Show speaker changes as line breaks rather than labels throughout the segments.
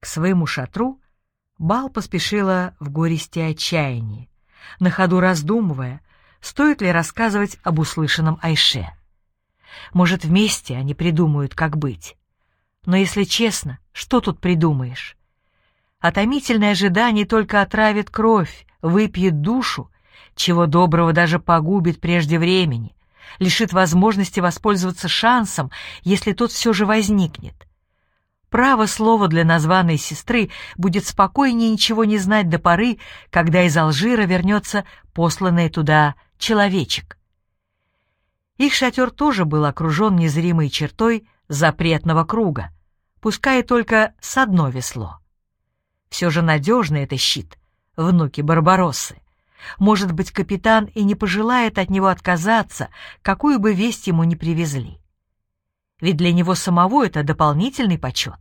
своему шатру Бал поспешила в горести отчаянии, на ходу раздумывая, стоит ли рассказывать об услышанном Айше. Может, вместе они придумают, как быть. Но, если честно, что тут придумаешь? А томительное ожидание только отравит кровь, выпьет душу, чего доброго даже погубит прежде времени, лишит возможности воспользоваться шансом, если тот все же возникнет. Право слово для названной сестры будет спокойнее ничего не знать до поры, когда из Алжира вернется посланный туда человечек. Их шатер тоже был окружен незримой чертой запретного круга, пускай только с одно весло. Все же надежный это щит, внуки Барбароссы. Может быть, капитан и не пожелает от него отказаться, какую бы весть ему ни привезли. Ведь для него самого это дополнительный почет.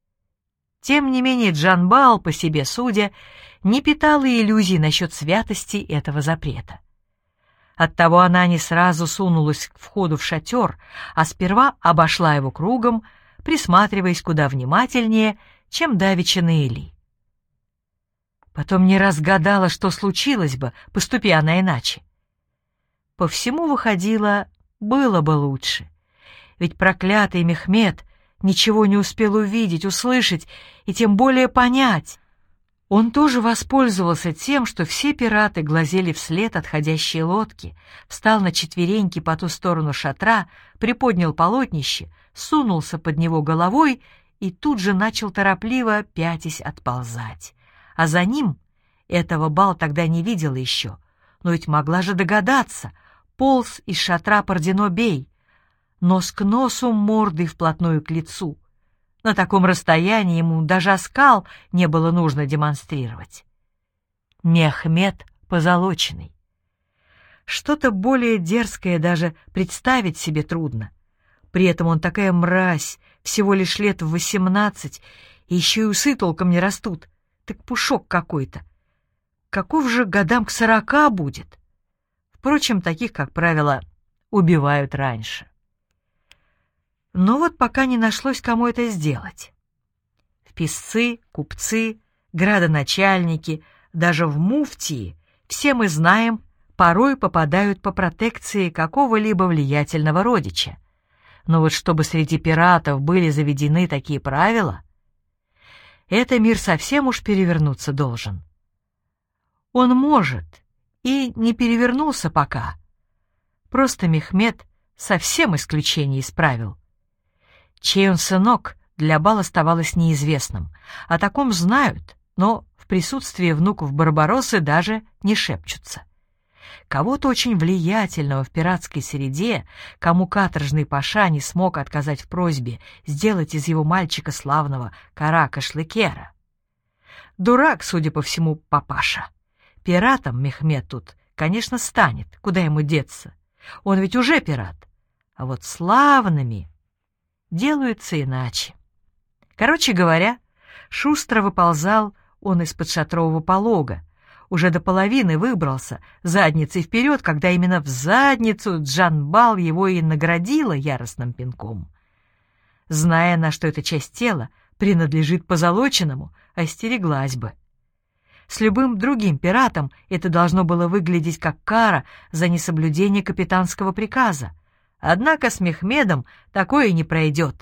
Тем не менее Джанбаал, по себе судя, не питала иллюзий насчет святости этого запрета. Оттого она не сразу сунулась к входу в шатер, а сперва обошла его кругом, присматриваясь куда внимательнее, чем давеча Наэли. Потом не разгадала, что случилось бы, поступи она иначе. По всему выходило, было бы лучше. Ведь проклятый Мехмед ничего не успел увидеть, услышать и тем более понять. Он тоже воспользовался тем, что все пираты глазели вслед отходящей лодки, встал на четвереньки по ту сторону шатра, приподнял полотнище, сунулся под него головой и тут же начал торопливо, пятясь, отползать. А за ним, этого Бал тогда не видела еще, но ведь могла же догадаться, полз из шатра Пардино-бей, нос к носу, мордой вплотную к лицу. На таком расстоянии ему даже оскал не было нужно демонстрировать. Мехмед позолоченный. Что-то более дерзкое даже представить себе трудно. При этом он такая мразь, всего лишь лет в 18, и еще и усы толком не растут. Так пушок какой-то. Каков же годам к 40 будет? Впрочем, таких, как правило, убивают раньше. Но вот пока не нашлось, кому это сделать. В писцы, купцы, градоначальники, даже в муфтии, все мы знаем, порой попадают по протекции какого-либо влиятельного родича. Но вот чтобы среди пиратов были заведены такие правила, это мир совсем уж перевернуться должен. Он может, и не перевернулся пока. Просто Мехмед совсем исключение исправил. Чей он сынок, для Бал оставалось неизвестным. О таком знают, но в присутствии внуков Барбароссы даже не шепчутся. Кого-то очень влиятельного в пиратской среде, кому каторжный паша не смог отказать в просьбе сделать из его мальчика славного Карака-Шлыкера. Дурак, судя по всему, папаша. Пиратом Мехмед тут, конечно, станет, куда ему деться. Он ведь уже пират. А вот славными делаются иначе. Короче говоря, шустро выползал он из-под шатрового полога, уже до половины выбрался, задницей вперед, когда именно в задницу Джанбаал его и наградила яростным пинком. Зная, на что эта часть тела принадлежит позолоченному, остереглась бы. С любым другим пиратом это должно было выглядеть как кара за несоблюдение капитанского приказа. Однако с Мехмедом такое не пройдет.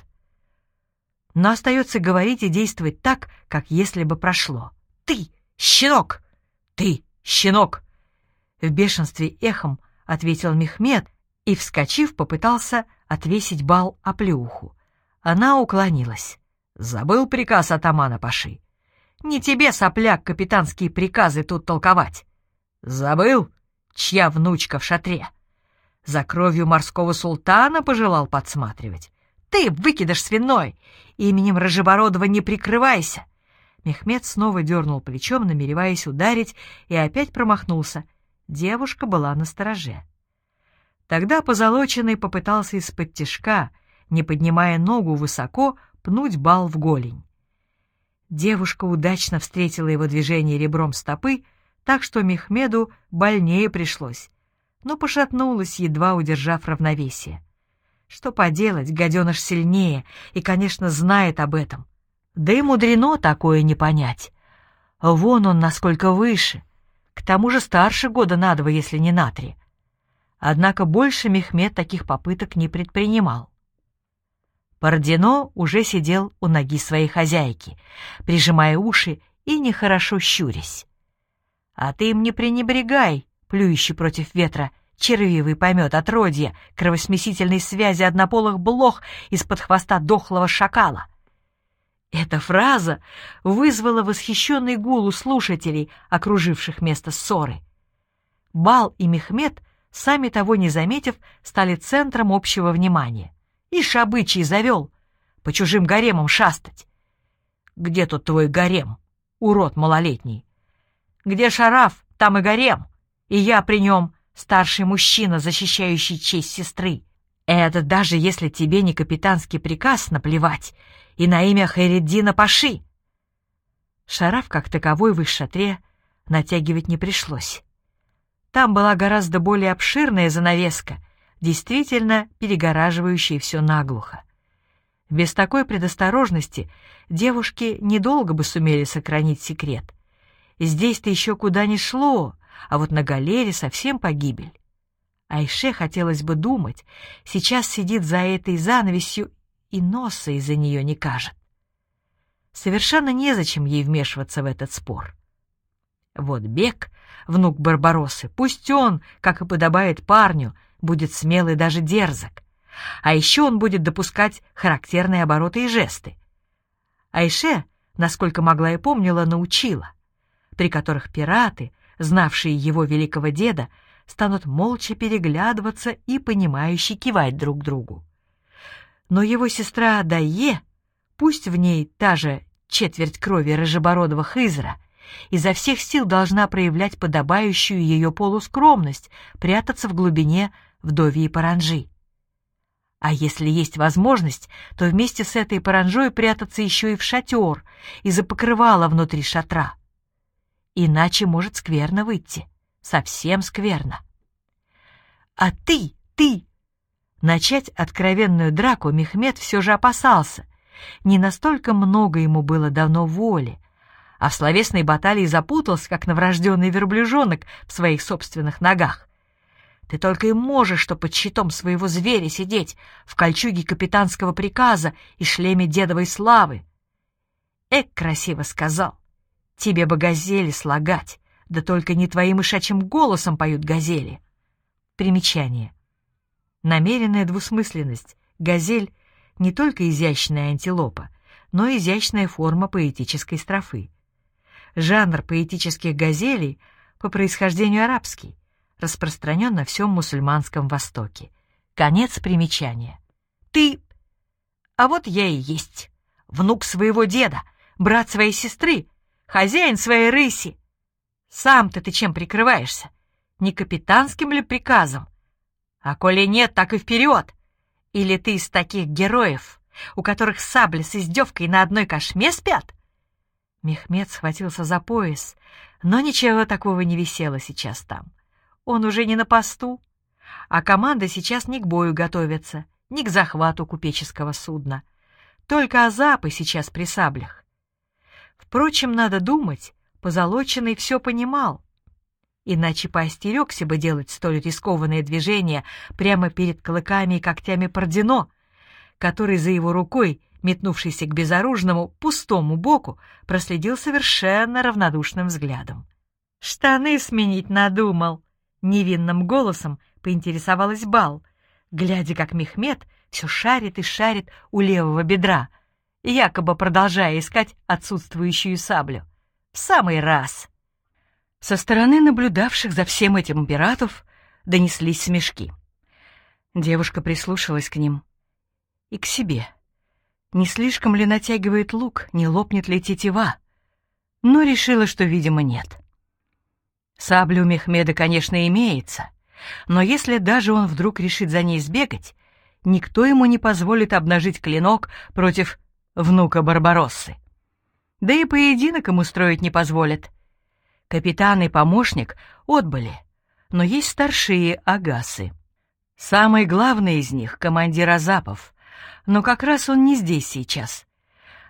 Но остается говорить и действовать так, как если бы прошло. «Ты, щенок! Ты, щенок!» В бешенстве эхом ответил Мехмед и, вскочив, попытался отвесить Бал оплеуху. Она уклонилась. «Забыл приказ атамана Паши? Не тебе, сопляк, капитанские приказы тут толковать. Забыл, чья внучка в шатре? За кровью морского султана пожелал подсматривать? Ты, выкидыш свиной, именем Рыжебородова не прикрывайся!» Мехмед снова дернул плечом, намереваясь ударить, и опять промахнулся. Девушка была настороже. Тогда позолоченный попытался из-под тишка, не поднимая ногу высоко, пнуть Бал в голень. Девушка удачно встретила его движение ребром стопы, так что Мехмеду больнее пришлось, но пошатнулась, едва удержав равновесие. Что поделать, гаденыш сильнее и, конечно, знает об этом. Да и мудрено такое не понять. Вон он насколько выше, к тому же старше года на 2, если не на 3. Однако больше Мехмед таких попыток не предпринимал. Бородино уже сидел у ноги своей хозяйки, прижимая уши и нехорошо щурясь. «А ты им не пренебрегай, плюющий против ветра, червивый помет отродья кровосмесительной связи однополых блох из-под хвоста дохлого шакала». Эта фраза вызвала восхищенный гул у слушателей, окруживших место ссоры. Бал и Мехмед, сами того не заметив, стали центром общего внимания. И шабычий завел по чужим гаремам шастать. «Где тут твой гарем, урод малолетний? Где Шараф, там и гарем, и я при нем старший мужчина, защищающий честь сестры. Это даже если тебе не капитанский приказ наплевать и на имя Хайреддина Паши». Шараф как таковой в их шатре натягивать не пришлось. Там была гораздо более обширная занавеска, действительно перегораживающая все наглухо. Без такой предосторожности девушки недолго бы сумели сохранить секрет. Здесь-то еще куда ни шло, а вот на галере совсем погибель. Айше хотелось бы думать, сейчас сидит за этой занавесью и носа из-за нее не кажет. Совершенно незачем ей вмешиваться в этот спор. Вот Бек, внук Барбароссы, пусть он, как и подобает парню, будет смел и даже дерзок. А еще он будет допускать характерные обороты и жесты. Айше, насколько могла и помнила, научила, при которых пираты, знавшие его великого деда, станут молча переглядываться и понимающе кивать друг другу. Но его сестра Дайе, пусть в ней та же четверть крови рыжебородого Хызра, изо всех сил должна проявлять подобающую ее полускромность, прятаться в глубине вдовьей паранджи. А если есть возможность, то вместе с этой паранджой прятаться еще и в шатер, и за покрывало внутри шатра. Иначе может скверно выйти, совсем скверно. А ты! Начать откровенную драку Мехмед все же опасался. Не настолько много ему было давно воли, а в словесной баталии запутался, как новорожденный верблюжонок в своих собственных ногах. Ты только и можешь, что под щитом своего зверя сидеть, в кольчуге капитанского приказа и шлеме дедовой славы. Эк, красиво сказал. Тебе бы газели слагать, да только не твоим ишачьим голосом поют газели. Примечание. Намеренная двусмысленность. Газель — не только изящная антилопа, но и изящная форма поэтической строфы. Жанр поэтических газелей по происхождению арабский, распространен на всем мусульманском Востоке. Конец примечания. Ты... А вот я и есть. Внук своего деда, брат своей сестры, хозяин своей рыси. Сам-то ты чем прикрываешься? Не капитанским ли приказом? А коли нет, так и вперед. Или ты из таких героев, у которых сабли с издевкой на одной кошме спят? Мехмед схватился за пояс, но ничего такого не висело сейчас там. Он уже не на посту, а команда сейчас не к бою готовится, ни к захвату купеческого судна. Только азапы сейчас при саблях. Впрочем, надо думать, Позолоченный все понимал. Иначе поостерегся бы делать столь рискованное движение прямо перед клыками и когтями Бородино, который за его рукой, метнувшийся к безоружному, пустому боку, проследил совершенно равнодушным взглядом. «Штаны сменить надумал!» — невинным голосом поинтересовалась Бал, глядя, как Мехмед все шарит и шарит у левого бедра, якобы продолжая искать отсутствующую саблю. В самый раз. Со стороны наблюдавших за всем этим пиратов донеслись смешки. Девушка прислушалась к ним и к себе. Не слишком ли натягивает лук, не лопнет ли тетива? Но решила, что, видимо, нет. Сабля у Мехмеда, конечно, имеется, но если даже он вдруг решит за ней сбегать, никто ему не позволит обнажить клинок против внука Барбароссы. Да и поединок им устроить не позволят. Капитан и помощник отбыли, но есть старшие агасы. Самый главный из них — командир Азапов, но как раз он не здесь сейчас.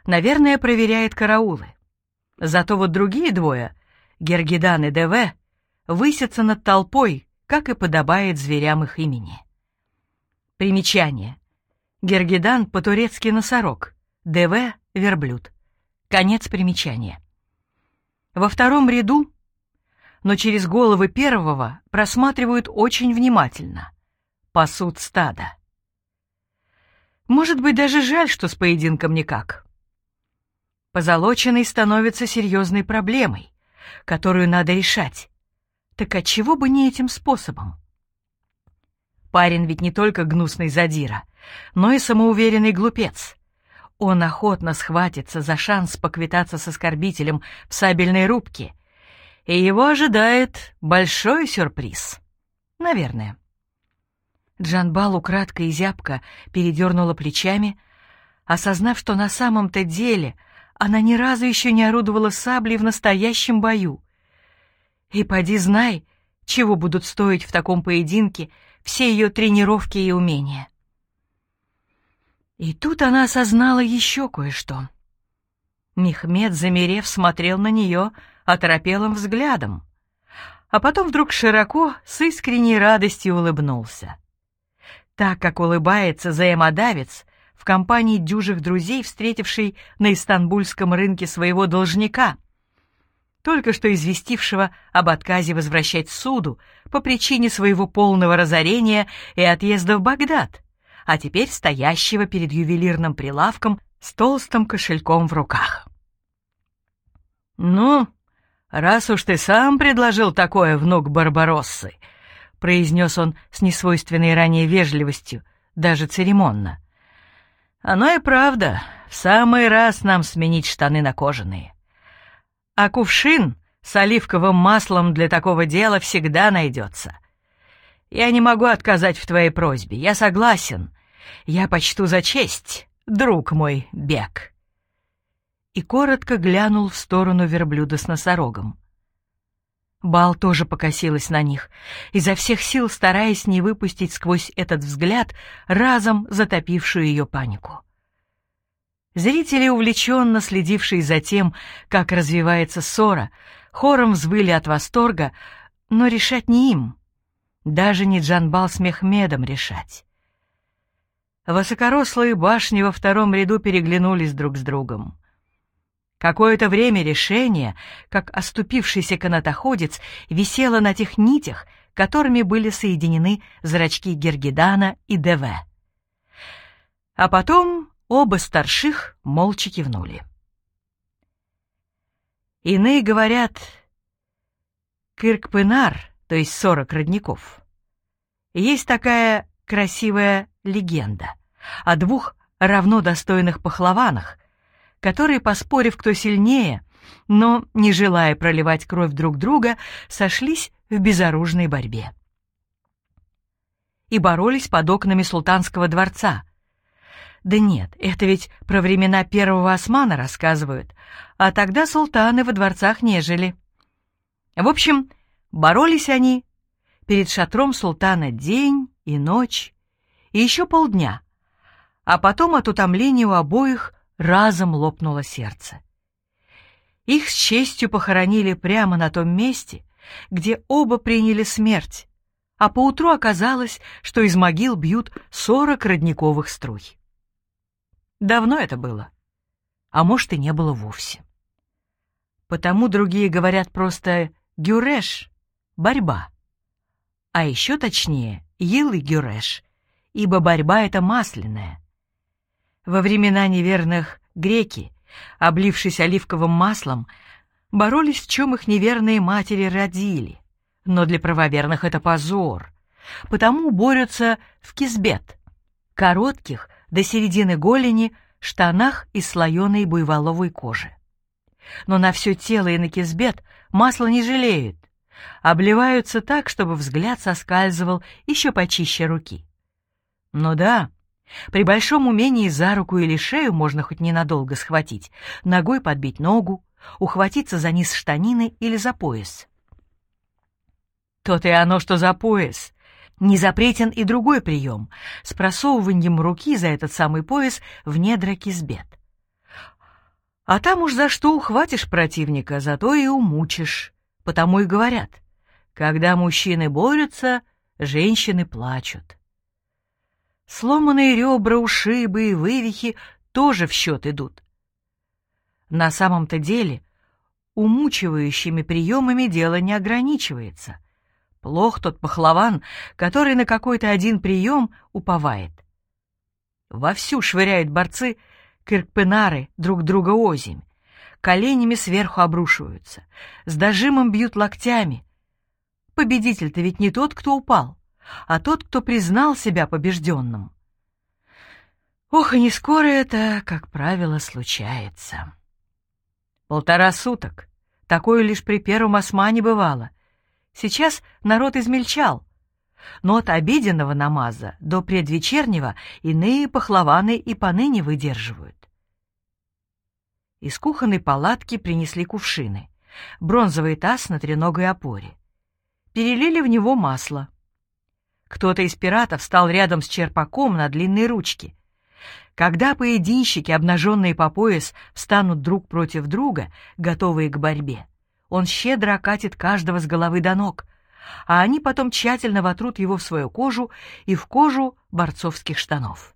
Наверное, проверяет караулы. Зато вот другие двое, Гергидан и ДВ, высятся над толпой, как и подобает зверям их имени. Примечание. Гергидан по-турецки носорог, ДВ — верблюд. Конец примечания. Во втором ряду, но через головы первого просматривают очень внимательно. Пасут стадо. Может быть, даже жаль, что с поединком никак. Позолоченный становится серьезной проблемой, которую надо решать. Так отчего бы не этим способом? Парень ведь не только гнусный задира, но и самоуверенный глупец. Он охотно схватится за шанс поквитаться с оскорбителем в сабельной рубке, и его ожидает большой сюрприз. Наверное. Джанбал украдкой и зябко передернула плечами, осознав, что на самом-то деле она ни разу еще не орудовала саблей в настоящем бою. И поди знай, чего будут стоить в таком поединке все ее тренировки и умения. И тут она осознала еще кое-что. Мехмед, замерев, смотрел на нее оторопелым взглядом, а потом вдруг широко, с искренней радостью улыбнулся. Так, как улыбается взаимодавец в компании дюжих друзей, встретивший на Истанбульском рынке своего должника, только что известившего об отказе возвращать суду по причине своего полного разорения и отъезда в Багдад, а теперь стоящего перед ювелирным прилавком с толстым кошельком в руках. «Ну, раз уж ты сам предложил такое, внук Барбароссы», — произнес он с несвойственной ранее вежливостью, даже церемонно. «Оно и правда, в самый раз нам сменить штаны на кожаные. А кувшин с оливковым маслом для такого дела всегда найдется. Я не могу отказать в твоей просьбе, я согласен. Я почту за честь, друг мой Бек». И коротко глянул в сторону верблюда с носорогом. Бал тоже покосилась на них, изо всех сил стараясь не выпустить сквозь этот взгляд разом затопившую ее панику. Зрители, увлеченно следившие за тем, как развивается ссора, хором взвыли от восторга, но решать не им, даже не Джанбал с Мехмедом решать. Высокорослые башни во втором ряду переглянулись друг с другом. Какое-то время решение, как оступившийся канатоходец, висело на тех нитях, которыми были соединены зрачки Гергидана и ДВ. А потом оба старших молча кивнули. Иные говорят, Кыркпынар, то есть 40 родников. Есть такая красивая легенда о двух равно достойных пахлаванах, которые, поспорив, кто сильнее, но, не желая проливать кровь друг друга, сошлись в безоружной борьбе. И боролись под окнами султанского дворца. Да нет, это ведь про времена первого Османа рассказывают, а тогда султаны во дворцах не жили. В общем, боролись они перед шатром султана день и ночь, и еще полдня, а потом от утомления у обоих разом лопнуло сердце. Их с честью похоронили прямо на том месте, где оба приняли смерть, а поутру оказалось, что из могил бьют 40 родниковых струй. Давно это было, а может и не было вовсе. Потому другие говорят просто «гюреш» — борьба, а еще точнее «елы-гюреш», ибо борьба — это масляная. Во времена неверных греки, облившись оливковым маслом, боролись, в чем их неверные матери родили, но для правоверных это позор, потому борются в кизбет, коротких до середины голени штанах из слоеной буйволовой кожи. Но на все тело и на кизбет масла не жалеют, обливаются так, чтобы взгляд соскальзывал еще почище руки. Ну да, при большом умении за руку или шею можно хоть ненадолго схватить, ногой подбить ногу, ухватиться за низ штанины или за пояс. То-то и оно, что за пояс. Не запретен и другой прием с просовыванием руки за этот самый пояс в недра кизбет. А там уж за что ухватишь противника, зато и умучишь. Потому и говорят, когда мужчины борются, женщины плачут. Сломанные ребра, ушибы и вывихи тоже в счет идут. На самом-то деле умучивающими приемами дело не ограничивается. Плох тот пахлаван, который на какой-то один прием уповает. Вовсю швыряют борцы киркпенары друг друга озимь, коленями сверху обрушиваются, с дожимом бьют локтями. Победитель-то ведь не тот, кто упал, а тот, кто признал себя побежденным. Ох, и не скоро это, как правило, случается. 1,5 суток. Такое лишь при первом османе бывало. Сейчас народ измельчал. Но от обеденного намаза до предвечернего иные пахлаваны и поныне выдерживают. Из кухонной палатки принесли кувшины, бронзовый таз на треногой опоре. Перелили в него масло. Кто-то из пиратов встал рядом с черпаком на длинной ручке. Когда поединщики, обнаженные по пояс, встанут друг против друга, готовые к борьбе, он щедро окатит каждого с головы до ног, а они потом тщательно вотрут его в свою кожу и в кожу борцовских штанов.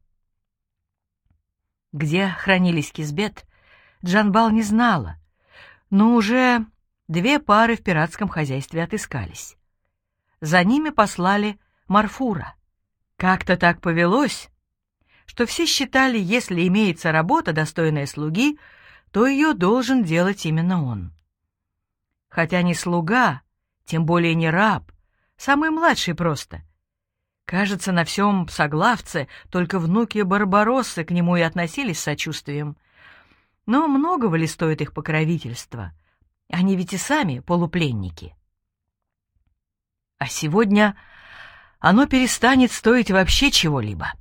Где хранились кизбет, Джанбал не знала, но уже 2 пары в пиратском хозяйстве отыскались. За ними послали Марфура. Как-то так повелось, что все считали, если имеется работа, достойная слуги, то ее должен делать именно он. Хотя не слуга, тем более не раб, самый младший просто. Кажется, на всем Псоглавце только внуки Барбароссы к нему и относились с сочувствием. Но многого ли стоит их покровительство? Они ведь и сами полупленники. А сегодня оно перестанет стоить вообще чего-либо.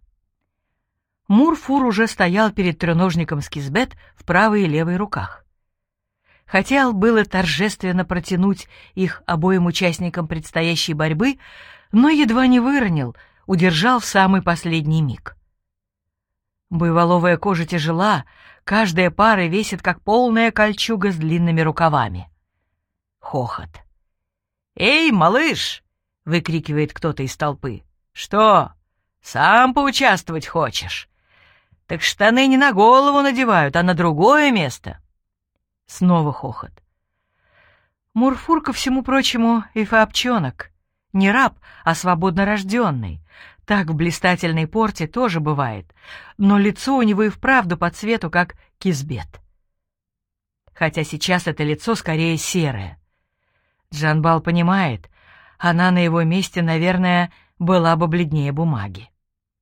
Мурфур уже стоял перед треножником с кизбет в правой и левой руках. Хотел было торжественно протянуть их обоим участникам предстоящей борьбы, но едва не выронил, удержал в самый последний миг. Буйволовая кожа тяжела, каждая пара весит, как полная кольчуга с длинными рукавами. Хохот. «Эй, малыш!» — выкрикивает кто-то из толпы. «Что, сам поучаствовать хочешь? Так штаны не на голову надевают, а на другое место». Снова хохот. Мурфур, ко всему прочему, эфиопчонок. Не раб, а свободно рожденный. Так в блистательной порте тоже бывает, но лицо у него и вправду по цвету, как кизбет. Хотя сейчас это лицо скорее серое. Джанбал понимает, она на его месте, наверное, была бы бледнее бумаги.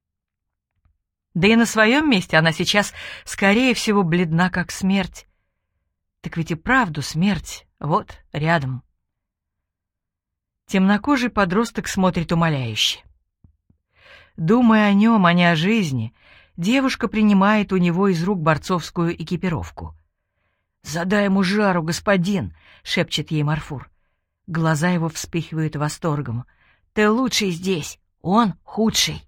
Да и на своем месте она сейчас, скорее всего, бледна, как смерть. Так ведь и правду смерть, вот, рядом. Темнокожий подросток смотрит умоляюще. Думая о нем, а не о жизни, девушка принимает у него из рук борцовскую экипировку. «Задай ему жару, господин!» — шепчет ей Марфур. Глаза его вспыхивают восторгом. «Ты лучший здесь, он худший!»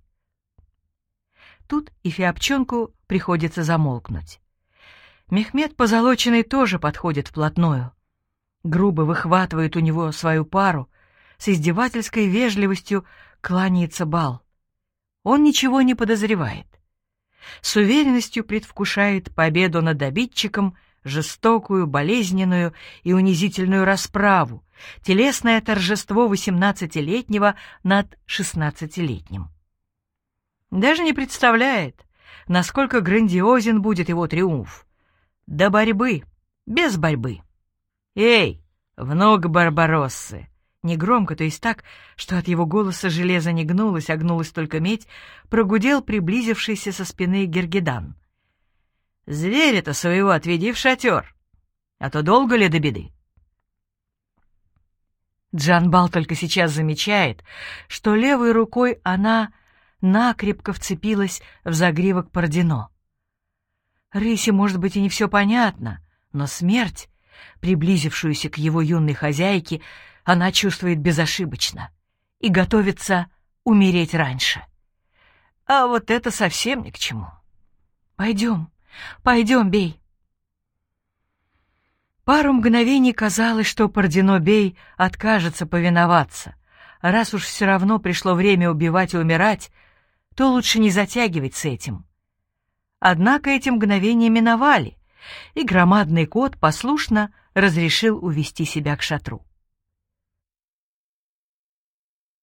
Тут эфиопчонку приходится замолкнуть. Мехмед Позолоченный тоже подходит вплотную. Грубо выхватывает у него свою пару, с издевательской вежливостью кланяется Бал. Он ничего не подозревает. С уверенностью предвкушает победу над обидчиком, жестокую, болезненную и унизительную расправу, телесное торжество 18-летнего над 16-летним. Даже не представляет, насколько грандиозен будет его триумф. До борьбы, без борьбы. «Эй, внук Барбароссы!» Негромко, то есть так, что от его голоса железо не гнулось, а гнулась только медь, прогудел приблизившийся со спины Гергедан. «Зверя-то своего отведи в шатер, а то долго ли до беды?» Джанбал только сейчас замечает, что левой рукой она накрепко вцепилась в загривок Пардино. Рысе, может быть, и не все понятно, но смерть, приблизившуюся к его юной хозяйке, она чувствует безошибочно и готовится умереть раньше. А вот это совсем ни к чему. «Пойдем, пойдем, бей!» Пару мгновений казалось, что Пардино-бей откажется повиноваться. Раз уж все равно пришло время убивать и умирать, то лучше не затягивать с этим. Однако эти мгновения миновали, и громадный кот послушно разрешил увести себя к шатру.